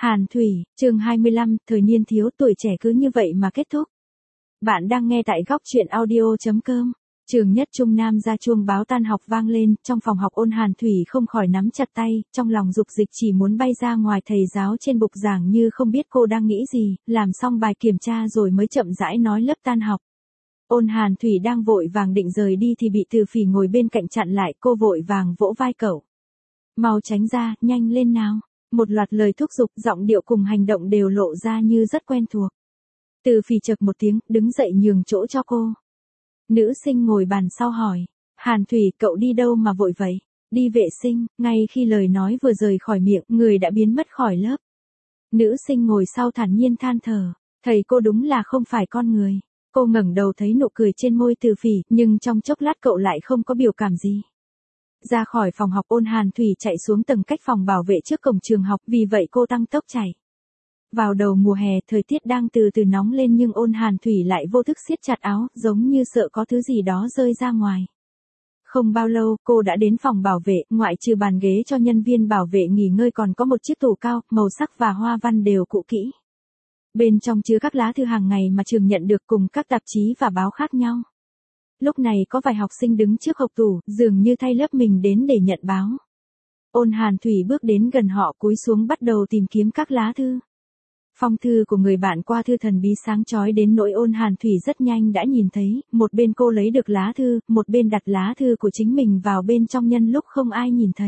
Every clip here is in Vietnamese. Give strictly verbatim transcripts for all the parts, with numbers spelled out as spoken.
Hàn Thủy, chương hai mươi lăm, thời niên thiếu tuổi trẻ cứ như vậy mà kết thúc. Bạn đang nghe tại góc truyện audio.com. Trường nhất trung nam ra chuông báo tan học vang lên, trong phòng học Ôn Hàn Thủy không khỏi nắm chặt tay, trong lòng dục dịch chỉ muốn bay ra ngoài. Thầy giáo trên bục giảng như không biết cô đang nghĩ gì, làm xong bài kiểm tra rồi mới chậm rãi nói lớp tan học. Ôn Hàn Thủy đang vội vàng định rời đi thì bị Từ Phỉ ngồi bên cạnh chặn lại, cô vội vàng vỗ vai cậu. Mau tránh ra, nhanh lên nào. Một loạt lời thúc giục, giọng điệu cùng hành động đều lộ ra như rất quen thuộc. Từ Phỉ chậc một tiếng, đứng dậy nhường chỗ cho cô. Nữ sinh ngồi bàn sau hỏi, Hàn Thủy, cậu đi đâu mà vội vậy? Đi vệ sinh. Ngay khi lời nói vừa rời khỏi miệng, người đã biến mất khỏi lớp. Nữ sinh ngồi sau thản nhiên than thở, thầy cô đúng là không phải con người. Cô ngẩng đầu thấy nụ cười trên môi Từ Phỉ, nhưng trong chốc lát cậu lại không có biểu cảm gì. Ra khỏi phòng học, Ôn Hàn Thủy chạy xuống tầng cách phòng bảo vệ trước cổng trường học, vì vậy cô tăng tốc chạy. Vào đầu mùa hè, thời tiết đang từ từ nóng lên nhưng Ôn Hàn Thủy lại vô thức siết chặt áo, giống như sợ có thứ gì đó rơi ra ngoài. Không bao lâu, cô đã đến phòng bảo vệ, ngoại trừ bàn ghế cho nhân viên bảo vệ nghỉ ngơi còn có một chiếc tủ cao, màu sắc và hoa văn đều cũ kỹ. Bên trong chứa các lá thư hàng ngày mà trường nhận được cùng các tạp chí và báo khác nhau. Lúc này có vài học sinh đứng trước hộc tủ, dường như thay lớp mình đến để nhận báo. Ôn Hàn Thủy bước đến gần họ, cúi xuống bắt đầu tìm kiếm các lá thư. Phong thư của người bạn qua thư thần bí sáng chói đến nỗi Ôn Hàn Thủy rất nhanh đã nhìn thấy, một bên cô lấy được lá thư, một bên đặt lá thư của chính mình vào bên trong nhân lúc không ai nhìn thấy.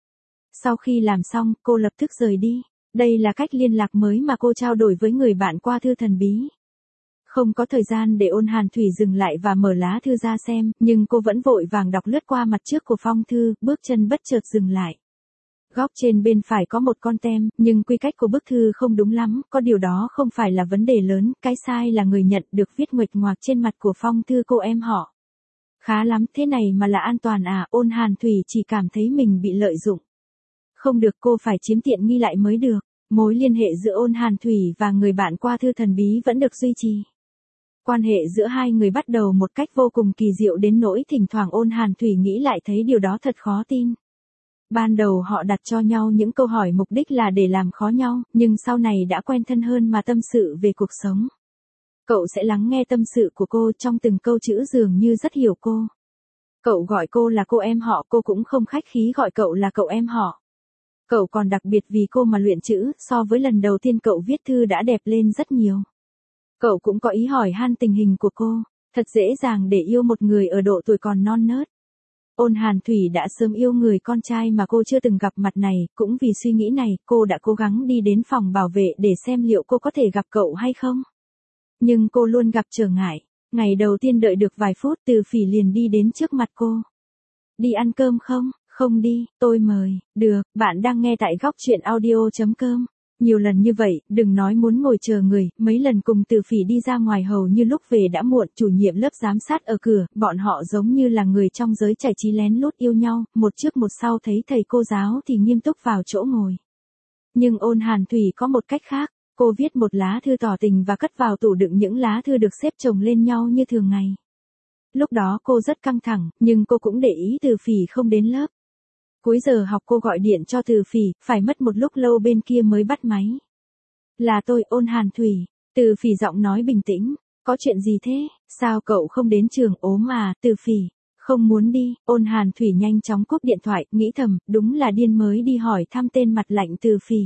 Sau khi làm xong, cô lập tức rời đi. Đây là cách liên lạc mới mà cô trao đổi với người bạn qua thư thần bí. Không có thời gian để Ôn Hàn Thủy dừng lại và mở lá thư ra xem, nhưng cô vẫn vội vàng đọc lướt qua mặt trước của phong thư, bước chân bất chợt dừng lại. Góc trên bên phải có một con tem, nhưng quy cách của bức thư không đúng lắm, có điều đó không phải là vấn đề lớn, cái sai là người nhận được viết nguệch ngoạc trên mặt của phong thư cô em họ. Khá lắm, thế này mà là an toàn à? Ôn Hàn Thủy chỉ cảm thấy mình bị lợi dụng. Không được, cô phải chiếm tiện nghi lại mới được. Mối liên hệ giữa Ôn Hàn Thủy và người bạn qua thư thần bí vẫn được duy trì. Quan hệ giữa hai người bắt đầu một cách vô cùng kỳ diệu đến nỗi thỉnh thoảng Ôn Hàn Thủy nghĩ lại thấy điều đó thật khó tin. Ban đầu họ đặt cho nhau những câu hỏi mục đích là để làm khó nhau, nhưng sau này đã quen thân hơn mà tâm sự về cuộc sống. Cậu sẽ lắng nghe tâm sự của cô, trong từng câu chữ dường như rất hiểu cô. Cậu gọi cô là cô em họ, cô cũng không khách khí gọi cậu là cậu em họ. Cậu còn đặc biệt vì cô mà luyện chữ, so với lần đầu tiên cậu viết thư đã đẹp lên rất nhiều. Cậu cũng có ý hỏi han tình hình của cô, thật dễ dàng để yêu một người ở độ tuổi còn non nớt. Ôn Hàn Thủy đã sớm yêu người con trai mà cô chưa từng gặp mặt này, cũng vì suy nghĩ này, cô đã cố gắng đi đến phòng bảo vệ để xem liệu cô có thể gặp cậu hay không. Nhưng cô luôn gặp trở ngại. Ngày đầu tiên đợi được vài phút, Từ Phỉ liền đi đến trước mặt cô. Đi ăn cơm không? Không đi, tôi mời. Được, bạn đang nghe tại góc truyện audio.com. Nhiều lần như vậy, đừng nói muốn ngồi chờ người, mấy lần cùng Từ Phỉ đi ra ngoài hầu như lúc về đã muộn, chủ nhiệm lớp giám sát ở cửa, bọn họ giống như là người trong giới giải trí lén lút yêu nhau, một trước một sau thấy thầy cô giáo thì nghiêm túc vào chỗ ngồi. Nhưng Ôn Hàn Thủy có một cách khác, cô viết một lá thư tỏ tình và cất vào tủ đựng những lá thư được xếp chồng lên nhau như thường ngày. Lúc đó cô rất căng thẳng, nhưng cô cũng để ý Từ Phỉ không đến lớp. Cuối giờ học cô gọi điện cho Từ Phỉ, phải mất một lúc lâu bên kia mới bắt máy. Là tôi, Ôn Hàn Thủy. Từ Phỉ giọng nói bình tĩnh. Có chuyện gì thế? Sao cậu không đến trường? Ốm à? Từ Phỉ. Không muốn đi. Ôn Hàn Thủy nhanh chóng cúp điện thoại, nghĩ thầm, đúng là điên mới đi hỏi thăm tên mặt lạnh Từ Phỉ.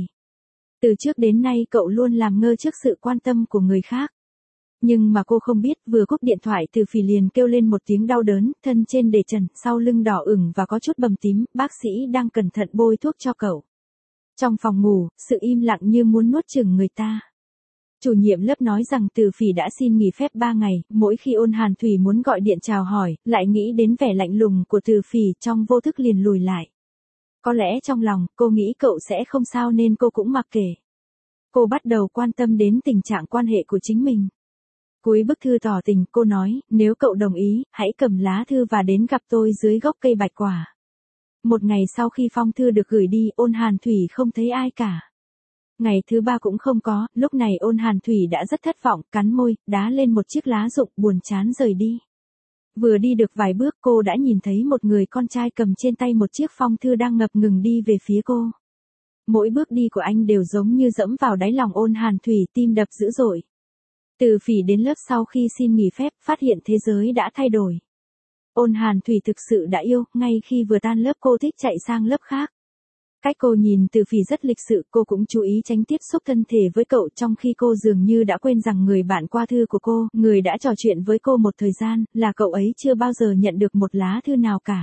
Từ trước đến nay cậu luôn làm ngơ trước sự quan tâm của người khác. Nhưng mà cô không biết, vừa cúp điện thoại Từ Phỉ liền kêu lên một tiếng đau đớn, thân trên để trần, sau lưng đỏ ửng và có chút bầm tím, bác sĩ đang cẩn thận bôi thuốc cho cậu. Trong phòng ngủ, sự im lặng như muốn nuốt chửng người ta. Chủ nhiệm lớp nói rằng Từ Phỉ đã xin nghỉ phép ba ngày, mỗi khi Ôn Hàn Thủy muốn gọi điện chào hỏi, lại nghĩ đến vẻ lạnh lùng của Từ Phỉ, trong vô thức liền lùi lại. Có lẽ trong lòng, cô nghĩ cậu sẽ không sao nên cô cũng mặc kệ. Cô bắt đầu quan tâm đến tình trạng quan hệ của chính mình. Cuối bức thư tỏ tình, cô nói, nếu cậu đồng ý, hãy cầm lá thư và đến gặp tôi dưới gốc cây bạch quả. Một ngày sau khi phong thư được gửi đi, Ôn Hàn Thủy không thấy ai cả. Ngày thứ ba cũng không có, lúc này Ôn Hàn Thủy đã rất thất vọng, cắn môi, đá lên một chiếc lá rụng, buồn chán rời đi. Vừa đi được vài bước cô đã nhìn thấy một người con trai cầm trên tay một chiếc phong thư đang ngập ngừng đi về phía cô. mỗi bước đi của anh đều giống như dẫm vào đáy lòng Ôn Hàn Thủy, tim đập dữ dội. Từ Phỉ đến lớp sau khi xin nghỉ phép, phát hiện thế giới đã thay đổi. Ôn Hàn Thủy thực sự đã yêu, ngay khi vừa tan lớp cô thích chạy sang lớp khác. Cách cô nhìn Từ Phỉ rất lịch sự, cô cũng chú ý tránh tiếp xúc thân thể với cậu, trong khi cô dường như đã quên rằng người bạn qua thư của cô, người đã trò chuyện với cô một thời gian, là cậu ấy chưa bao giờ nhận được một lá thư nào cả.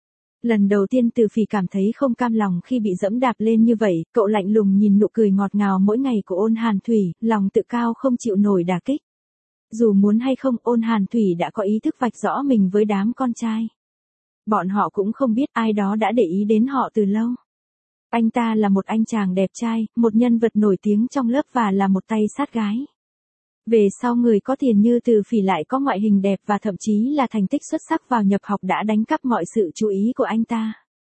Lần đầu tiên Từ Phỉ cảm thấy không cam lòng khi bị dẫm đạp lên như vậy, cậu lạnh lùng nhìn nụ cười ngọt ngào mỗi ngày của Ôn Hàn Thủy, lòng tự cao không chịu nổi đả kích. Dù muốn hay không, Ôn Hàn Thủy đã có ý thức vạch rõ mình với đám con trai. Bọn họ cũng không biết ai đó đã để ý đến họ từ lâu. Anh ta là một anh chàng đẹp trai, một nhân vật nổi tiếng trong lớp và là một tay sát gái. Về sau người có tiền như Từ Phỉ lại có ngoại hình đẹp và thậm chí là thành tích xuất sắc vào nhập học đã đánh cắp mọi sự chú ý của anh ta.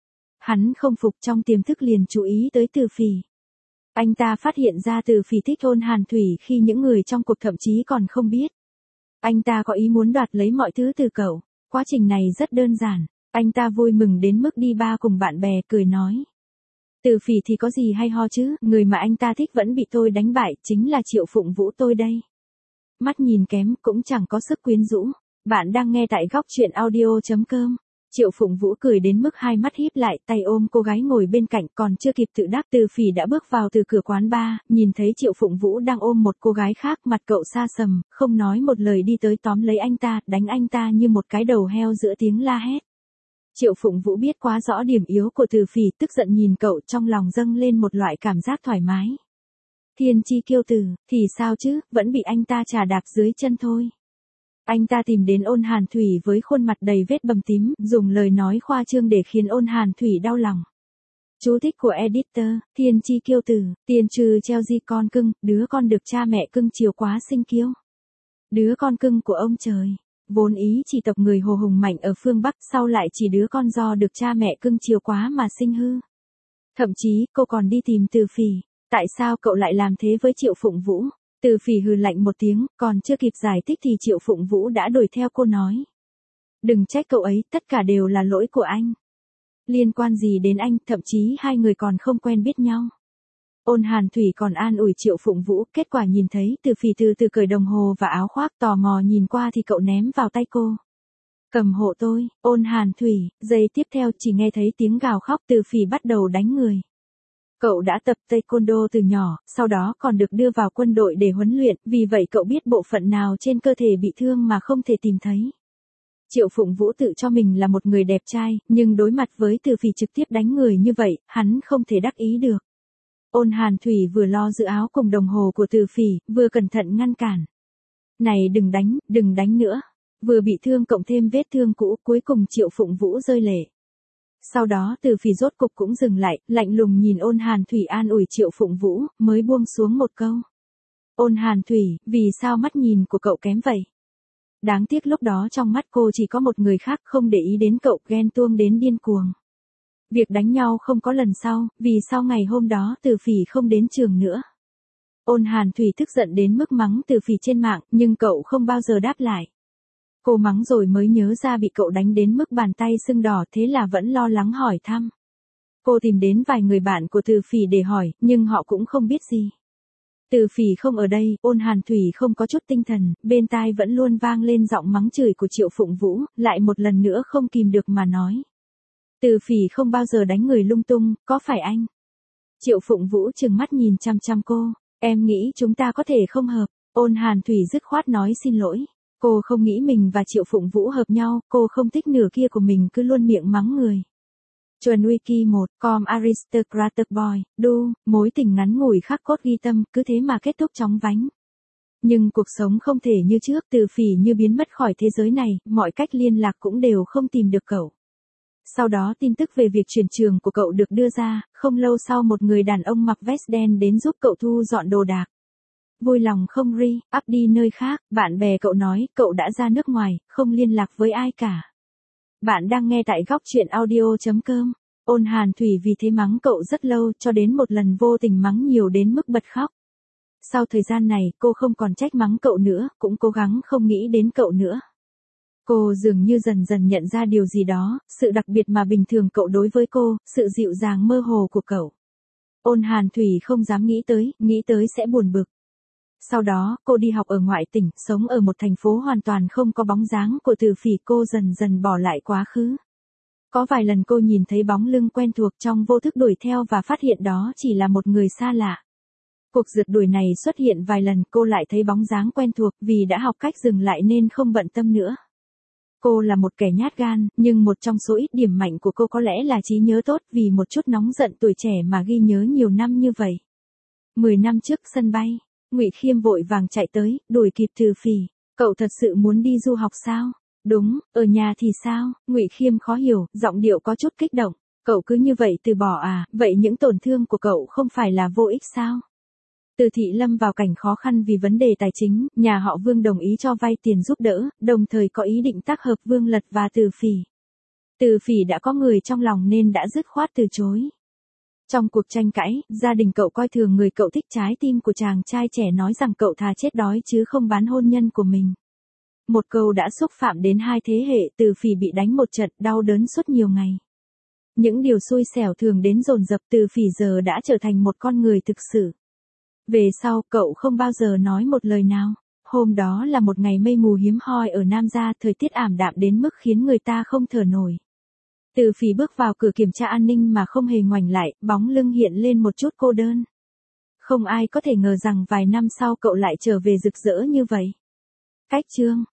Hắn không phục, trong tiềm thức liền chú ý tới Từ Phỉ. Anh ta phát hiện ra Từ Phỉ thích Ôn Hàn Thủy khi những người trong cuộc thậm chí còn không biết. Anh ta có ý muốn đoạt lấy mọi thứ từ cậu. Quá trình này rất đơn giản. Anh ta vui mừng đến mức đi bar cùng bạn bè, cười nói. Từ Phỉ thì có gì hay ho chứ, người mà anh ta thích vẫn bị tôi đánh bại, chính là Triệu Phụng Vũ tôi đây. Mắt nhìn kém, cũng chẳng có sức quyến rũ. Bạn đang nghe tại góc truyện audio chấm com. Triệu Phụng Vũ cười đến mức hai mắt híp lại, tay ôm cô gái ngồi bên cạnh, còn chưa kịp tự đáp, Từ Phỉ đã bước vào từ cửa quán bar, nhìn thấy Triệu Phụng Vũ đang ôm một cô gái khác, mặt cậu sa sầm, không nói một lời đi tới tóm lấy anh ta, đánh anh ta như một cái đầu heo giữa tiếng la hét. Triệu Phụng Vũ biết quá rõ điểm yếu của Từ Phỉ, tức giận nhìn cậu, trong lòng dâng lên một loại cảm giác thoải mái. Thiên chi kiêu tử, thì sao chứ, vẫn bị anh ta chà đạp dưới chân thôi. Anh ta tìm đến Ôn Hàn Thủy với khuôn mặt đầy vết bầm tím, dùng lời nói khoa trương để khiến Ôn Hàn Thủy đau lòng. Chú thích của editor, thiên chi kiêu tử, tiền trừ Chelsea con cưng, đứa con được cha mẹ cưng chiều quá sinh kiêu. Đứa con cưng của ông trời. Vốn ý chỉ tộc người Hồ hùng mạnh ở phương Bắc, sau lại chỉ đứa con do được cha mẹ cưng chiều quá mà sinh hư. Thậm chí, cô còn đi tìm Từ Phỉ. Tại sao cậu lại làm thế với Triệu Phụng Vũ? Từ Phỉ hừ lạnh một tiếng, còn chưa kịp giải thích thì Triệu Phụng Vũ đã đuổi theo cô nói. Đừng trách cậu ấy, tất cả đều là lỗi của anh. Liên quan gì đến anh, thậm chí hai người còn không quen biết nhau. Ôn Hàn Thủy còn an ủi Triệu Phụng Vũ, kết quả nhìn thấy Từ Phỉ từ từ cởi đồng hồ và áo khoác, tò mò nhìn qua thì cậu ném vào tay cô. Cầm hộ tôi, Ôn Hàn Thủy, giây tiếp theo chỉ nghe thấy tiếng gào khóc, Từ Phỉ bắt đầu đánh người. Cậu đã tập taekwondo từ nhỏ, sau đó còn được đưa vào quân đội để huấn luyện, vì vậy cậu biết bộ phận nào trên cơ thể bị thương mà không thể tìm thấy. Triệu Phụng Vũ tự cho mình là một người đẹp trai, nhưng đối mặt với Từ Phỉ trực tiếp đánh người như vậy, hắn không thể đắc ý được. Ôn Hàn Thủy vừa lo giữ áo cùng đồng hồ của Từ Phỉ, vừa cẩn thận ngăn cản. Này đừng đánh, đừng đánh nữa. Vừa bị thương cộng thêm vết thương cũ, cuối cùng Triệu Phụng Vũ rơi lệ. Sau đó Từ Phỉ rốt cục cũng dừng lại, lạnh lùng nhìn Ôn Hàn Thủy an ủi Triệu Phụng Vũ, mới buông xuống một câu. Ôn Hàn Thủy, vì sao mắt nhìn của cậu kém vậy? Đáng tiếc lúc đó trong mắt cô chỉ có một người khác, không để ý đến cậu, ghen tuông đến điên cuồng. Việc đánh nhau không có lần sau, vì sau ngày hôm đó Từ Phỉ không đến trường nữa. Ôn Hàn Thủy tức giận đến mức mắng Từ Phỉ trên mạng, nhưng cậu không bao giờ đáp lại. Cô mắng rồi mới nhớ ra bị cậu đánh đến mức bàn tay sưng đỏ, thế là vẫn lo lắng hỏi thăm. Cô tìm đến vài người bạn của Từ Phỉ để hỏi, nhưng họ cũng không biết gì. Từ Phỉ không ở đây, Ôn Hàn Thủy không có chút tinh thần, bên tai vẫn luôn vang lên giọng mắng chửi của Triệu Phụng Vũ, lại một lần nữa không kìm được mà nói. Từ Phỉ không bao giờ đánh người lung tung, có phải anh? Triệu Phụng Vũ trừng mắt nhìn chăm chăm cô, em nghĩ chúng ta có thể không hợp. Ôn Hàn Thủy dứt khoát nói xin lỗi. Cô không nghĩ mình và Triệu Phụng Vũ hợp nhau, cô không thích nửa kia của mình cứ luôn miệng mắng người. Chuẩn Wiki một, com Aristocratic Boy, đu, mối tình ngắn ngủi khắc cốt ghi tâm, cứ thế mà kết thúc chóng vánh. Nhưng cuộc sống không thể như trước, Từ Phỉ như biến mất khỏi thế giới này, mọi cách liên lạc cũng đều không tìm được cậu. Sau đó tin tức về việc chuyển trường của cậu được đưa ra, không lâu sau một người đàn ông mặc vest đen đến giúp cậu thu dọn đồ đạc. Vui lòng không ri, up đi nơi khác, bạn bè cậu nói, cậu đã ra nước ngoài, không liên lạc với ai cả. Bạn đang nghe tại góc truyện audio chấm com. Ôn Hàn Thủy vì thế mắng cậu rất lâu, cho đến một lần vô tình mắng nhiều đến mức bật khóc. Sau thời gian này, cô không còn trách mắng cậu nữa, cũng cố gắng không nghĩ đến cậu nữa. Cô dường như dần dần nhận ra điều gì đó, sự đặc biệt mà bình thường cậu đối với cô, sự dịu dàng mơ hồ của cậu. Ôn Hàn Thủy không dám nghĩ tới, nghĩ tới sẽ buồn bực. Sau đó, cô đi học ở ngoại tỉnh, sống ở một thành phố hoàn toàn không có bóng dáng của Từ Phỉ, cô dần dần bỏ lại quá khứ. Có vài lần cô nhìn thấy bóng lưng quen thuộc trong vô thức đuổi theo và phát hiện đó chỉ là một người xa lạ. Cuộc rượt đuổi này xuất hiện vài lần, cô lại thấy bóng dáng quen thuộc, vì đã học cách dừng lại nên không bận tâm nữa. Cô là một kẻ nhát gan, nhưng một trong số ít điểm mạnh của cô có lẽ là trí nhớ tốt, vì một chút nóng giận tuổi trẻ mà ghi nhớ nhiều năm như vậy. Mười năm trước sân bay, Ngụy Khiêm vội vàng chạy tới, đuổi kịp Từ Phỉ. Cậu thật sự muốn đi du học sao? Đúng, ở nhà thì sao? Ngụy Khiêm khó hiểu, giọng điệu có chút kích động. Cậu cứ như vậy từ bỏ à? Vậy những tổn thương của cậu không phải là vô ích sao? Từ Thị lâm vào cảnh khó khăn vì vấn đề tài chính, nhà họ Vương đồng ý cho vay tiền giúp đỡ, đồng thời có ý định tác hợp Vương Lật và Từ Phỉ. Từ Phỉ đã có người trong lòng nên đã dứt khoát từ chối. Trong cuộc tranh cãi, gia đình cậu coi thường người cậu thích, trái tim của chàng trai trẻ nói rằng cậu thà chết đói chứ không bán hôn nhân của mình. Một câu đã xúc phạm đến hai thế hệ, Từ Phỉ bị đánh một trận, đau đớn suốt nhiều ngày. Những điều xui xẻo thường đến dồn dập, Từ Phỉ giờ đã trở thành một con người thực sự. Về sau, cậu không bao giờ nói một lời nào. Hôm đó là một ngày mây mù hiếm hoi ở Nam Gia, thời tiết ảm đạm đến mức khiến người ta không thở nổi. Từ Phỉ bước vào cửa kiểm tra an ninh mà không hề ngoảnh lại, bóng lưng hiện lên một chút cô đơn. Không ai có thể ngờ rằng vài năm sau cậu lại trở về rực rỡ như vậy. Cách chương